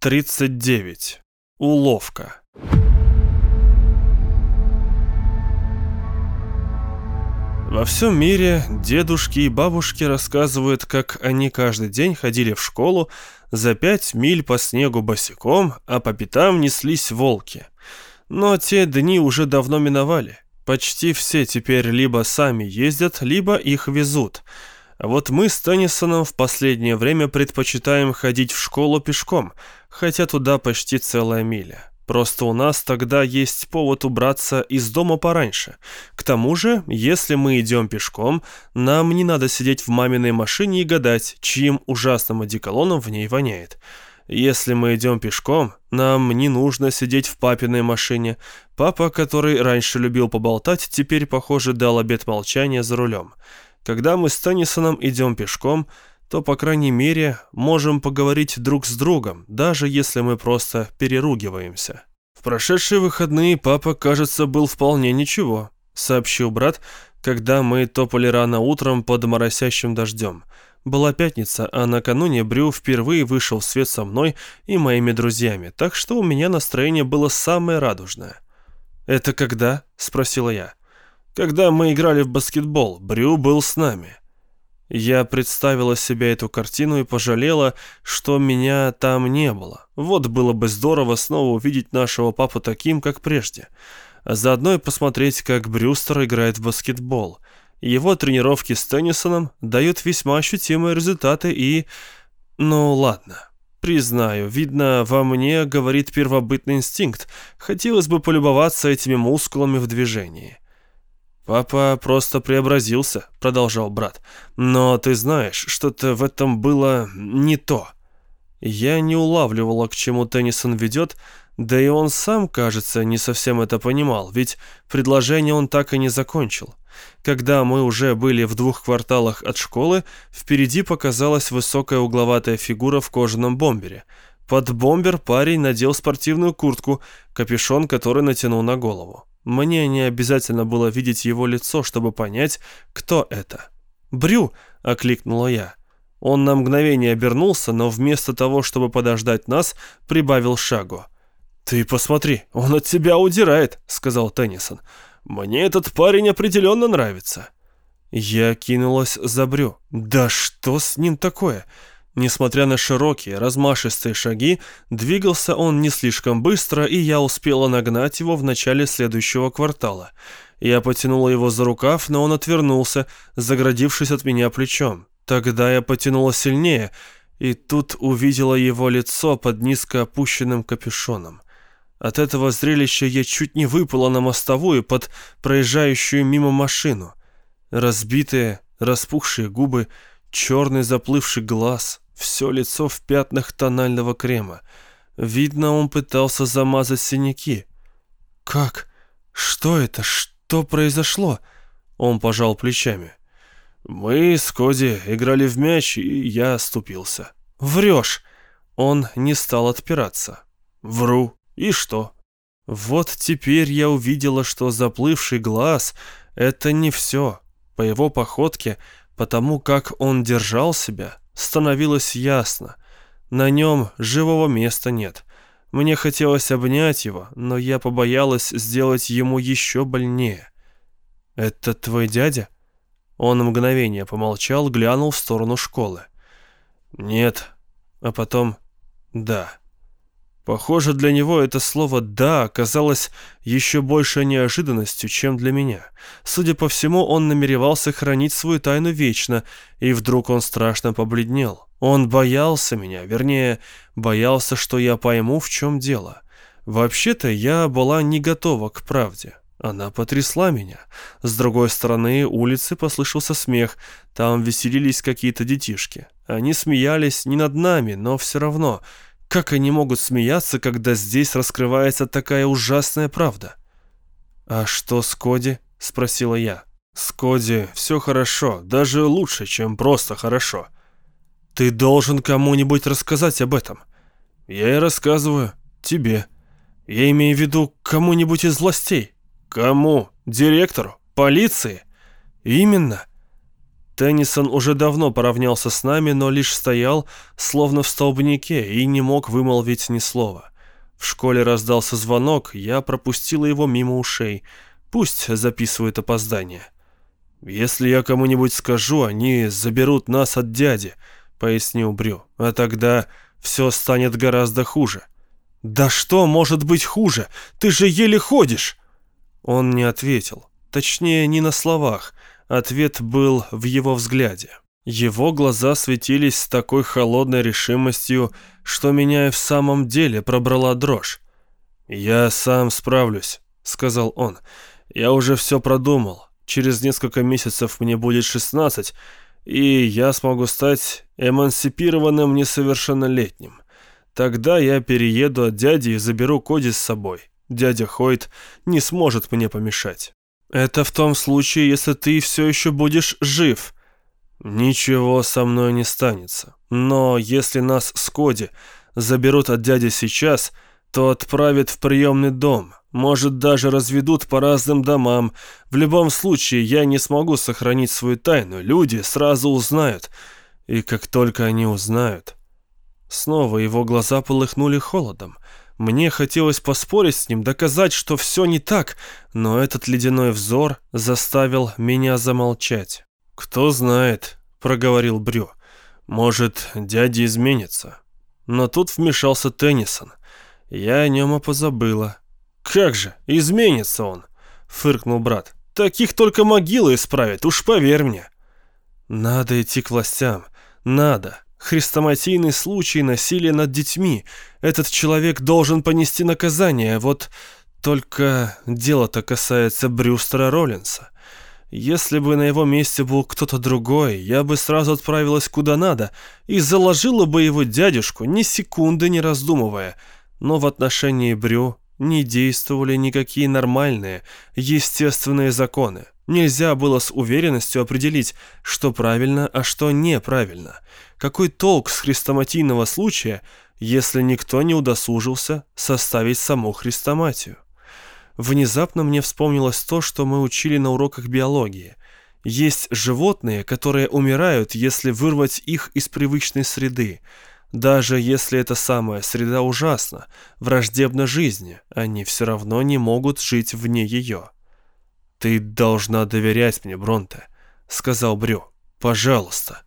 39. Уловка. Во всем мире дедушки и бабушки рассказывают, как они каждый день ходили в школу за 5 миль по снегу босиком, а по пятам неслись волки. Но те дни уже давно миновали. Почти все теперь либо сами ездят, либо их везут. А вот мы с Теннисоном в последнее время предпочитаем ходить в школу пешком, хотя туда почти целая миля. Просто у нас тогда есть повод убраться из дома пораньше. К тому же, если мы идем пешком, нам не надо сидеть в маминой машине и гадать, чьим ужасным одеколоном в ней воняет. Если мы идем пешком, нам не нужно сидеть в папиной машине. Папа, который раньше любил поболтать, теперь, похоже, дал обет молчания за рулем. Когда мы с Теннисоном идем пешком, то, по крайней мере, можем поговорить друг с другом, даже если мы просто переругиваемся. «В прошедшие выходные папа, кажется, был вполне ничего», — сообщил брат, когда мы топали рано утром под моросящим дождем. Была пятница, а накануне Брю впервые вышел в свет со мной и моими друзьями, так что у меня настроение было самое радужное. «Это когда?» — спросила я. «Когда мы играли в баскетбол, Брю был с нами». Я представила себе эту картину и пожалела, что меня там не было. Вот было бы здорово снова увидеть нашего папу таким, как прежде. А заодно и посмотреть, как Брюстер играет в баскетбол. Его тренировки с Теннисоном дают весьма ощутимые результаты и... Ну ладно. Признаю, видно, во мне говорит первобытный инстинкт. Хотелось бы полюбоваться этими мускулами в движении. «Папа просто преобразился», — продолжал брат. «Но ты знаешь, что-то в этом было не то». Я не улавливала, к чему Теннисон ведет, да и он сам, кажется, не совсем это понимал, ведь предложение он так и не закончил. Когда мы уже были в 2 кварталах от школы, впереди показалась высокая угловатая фигура в кожаном бомбере. Под бомбер парень надел спортивную куртку, капюшон который натянул на голову. Мне не обязательно было видеть его лицо, чтобы понять, кто это. «Брю!» — окликнула я. Он на мгновение обернулся, но вместо того, чтобы подождать нас, прибавил шагу. «Ты посмотри, он от тебя удирает», — сказал Теннисон. «Мне этот парень определенно нравится». Я кинулась за Брю. «Да что с ним такое?» Несмотря на широкие, размашистые шаги, двигался он не слишком быстро, и я успела нагнать его в начале следующего квартала. Я потянула его за рукав, но он отвернулся, заградившись от меня плечом. Тогда я потянула сильнее, и тут увидела его лицо под низко опущенным капюшоном. От этого зрелища я чуть не выпала на мостовую под проезжающую мимо машину. Разбитые, распухшие губы, черный заплывший глаз, все лицо в пятнах тонального крема. Видно, он пытался замазать синяки. «Как? Что это? Что произошло?» Он пожал плечами. «Мы с Коди играли в мяч, и я оступился». «Врешь!» Он не стал отпираться. «Вру. И что?» Вот теперь я увидела, что заплывший глаз — это не все. По его походке, потому как он держал себя, становилось ясно. На нем живого места нет. Мне хотелось обнять его, но я побоялась сделать ему еще больнее. «Это твой дядя?» Он мгновение помолчал, глянул в сторону школы. «Нет». А потом «да». Похоже, для него это слово «да» оказалось еще большей неожиданностью, чем для меня. Судя по всему, он намеревался хранить свою тайну вечно, и вдруг он страшно побледнел. Он боялся меня, вернее, боялся, что я пойму, в чем дело. Вообще-то я была не готова к правде. Она потрясла меня. С другой стороны улицы послышался смех, там веселились какие-то детишки. Они смеялись не над нами, но все равно... Как они могут смеяться, когда здесь раскрывается такая ужасная правда? «А что с Коди?» — спросила я. «С Коди все хорошо, даже лучше, чем просто хорошо». «Ты должен кому-нибудь рассказать об этом». «Я и рассказываю. Тебе. Я имею в виду кому-нибудь из властей». «Кому? Директору? Полиции?» «Именно». Теннисон уже давно поравнялся с нами, но лишь стоял, словно в столбнике, и не мог вымолвить ни слова. В школе раздался звонок, я пропустила его мимо ушей. Пусть записывают опоздание. «Если я кому-нибудь скажу, они заберут нас от дяди», — пояснил Брю. «А тогда все станет гораздо хуже». «Да что может быть хуже? Ты же еле ходишь!» Он не ответил. Точнее, не на словах. Ответ был в его взгляде. Его глаза светились с такой холодной решимостью, что меня и в самом деле пробрала дрожь. «Я сам справлюсь», — сказал он. «Я уже все продумал. Через несколько месяцев мне будет 16, и я смогу стать эмансипированным несовершеннолетним. Тогда я перееду от дяди и заберу Коди с собой. Дядя Хойт не сможет мне помешать». «Это в том случае, если ты все еще будешь жив». «Ничего со мной не станется. Но если нас с Коди заберут от дяди сейчас, то отправят в приемный дом. Может, даже разведут по разным домам. В любом случае, я не смогу сохранить свою тайну. Люди сразу узнают. И как только они узнают...» Снова его глаза полыхнули холодом. Мне хотелось поспорить с ним, доказать, что все не так, но этот ледяной взор заставил меня замолчать. «Кто знает», — проговорил Брю. «Может, дядя изменится». Но тут вмешался Теннисон. Я о нем и позабыла. «Как же, изменится он», — фыркнул брат. «Таких только могилы исправят, уж поверь мне». «Надо идти к властям, надо. Хрестоматийный случай насилия над детьми. Этот человек должен понести наказание, вот только дело-то касается Брюстера Роллинса. Если бы на его месте был кто-то другой, я бы сразу отправилась куда надо и заложила бы его дядюшку, ни секунды не раздумывая. Но в отношении Брю не действовали никакие нормальные, естественные законы. Нельзя было с уверенностью определить, что правильно, а что неправильно. Какой толк с хрестоматийного случая, если никто не удосужился составить саму хрестоматию? Внезапно мне вспомнилось то, что мы учили на уроках биологии. Есть животные, которые умирают, если вырвать их из привычной среды. Даже если эта самая среда ужасна, враждебна жизни, они все равно не могут жить вне ее. «Ты должна доверять мне, Бронте», — сказал Брю. «Пожалуйста».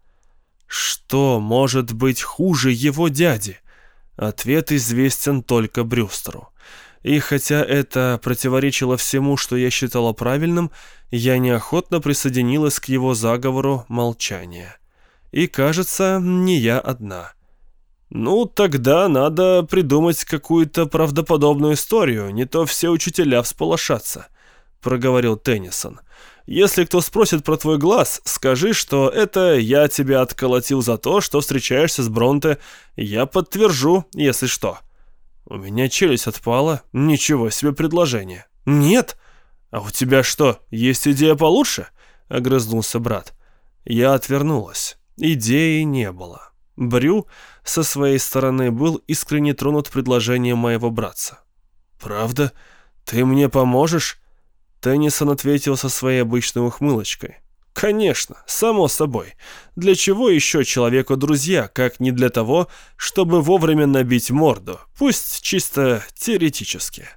Что может быть хуже его дяди? Ответ известен только Брюстеру. И хотя это противоречило всему, что я считала правильным, я неохотно присоединилась к его заговору молчания. И, кажется, не я одна. «Ну, тогда надо придумать какую-то правдоподобную историю, не то все учителя всполошатся», — проговорил Теннисон. «Если кто спросит про твой глаз, скажи, что это я тебя отколотил за то, что встречаешься с Бронте. Я подтвержу, если что». У меня челюсть отпала. Ничего себе предложение. «Нет? А у тебя что, есть идея получше?» — огрызнулся брат. Я отвернулась. Идеи не было. Брю со своей стороны был искренне тронут предложением моего братца. «Правда? Ты мне поможешь?» Теннисон ответил со своей обычной ухмылочкой. «Конечно, само собой. Для чего еще человеку друзья, как не для того, чтобы вовремя набить морду, пусть чисто теоретически».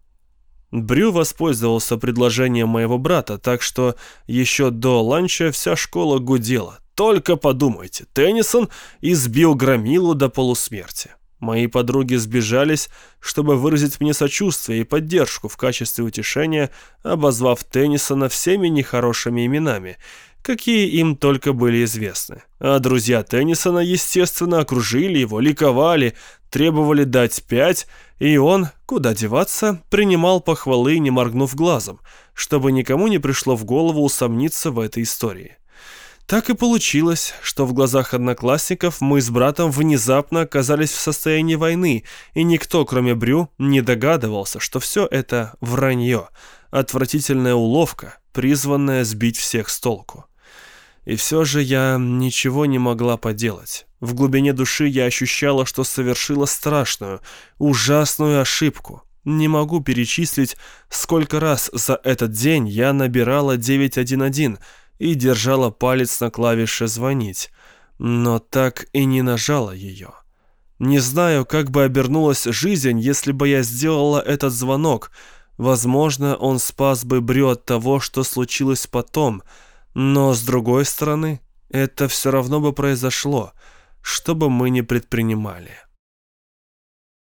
Брю воспользовался предложением моего брата, так что еще до ланча вся школа гудела. Только подумайте, Теннисон избил громилу до полусмерти. Мои подруги сбежались, чтобы выразить мне сочувствие и поддержку в качестве утешения, обозвав Теннисона всеми нехорошими именами, какие им только были известны. А друзья Теннисона, естественно, окружили его, ликовали, требовали дать 5, и он, куда деваться, принимал похвалы, не моргнув глазом, чтобы никому не пришло в голову усомниться в этой истории. Так и получилось, что в глазах одноклассников мы с братом внезапно оказались в состоянии войны, и никто, кроме Брю, не догадывался, что все это вранье, отвратительная уловка, призванная сбить всех с толку. И все же я ничего не могла поделать. В глубине души я ощущала, что совершила страшную, ужасную ошибку. Не могу перечислить, сколько раз за этот день я набирала 911, и держала палец на клавише «звонить», но так и не нажала ее. Не знаю, как бы обернулась жизнь, если бы я сделала этот звонок. Возможно, он спас бы Брю от того, что случилось потом, но, с другой стороны, это все равно бы произошло, что бы мы ни предпринимали.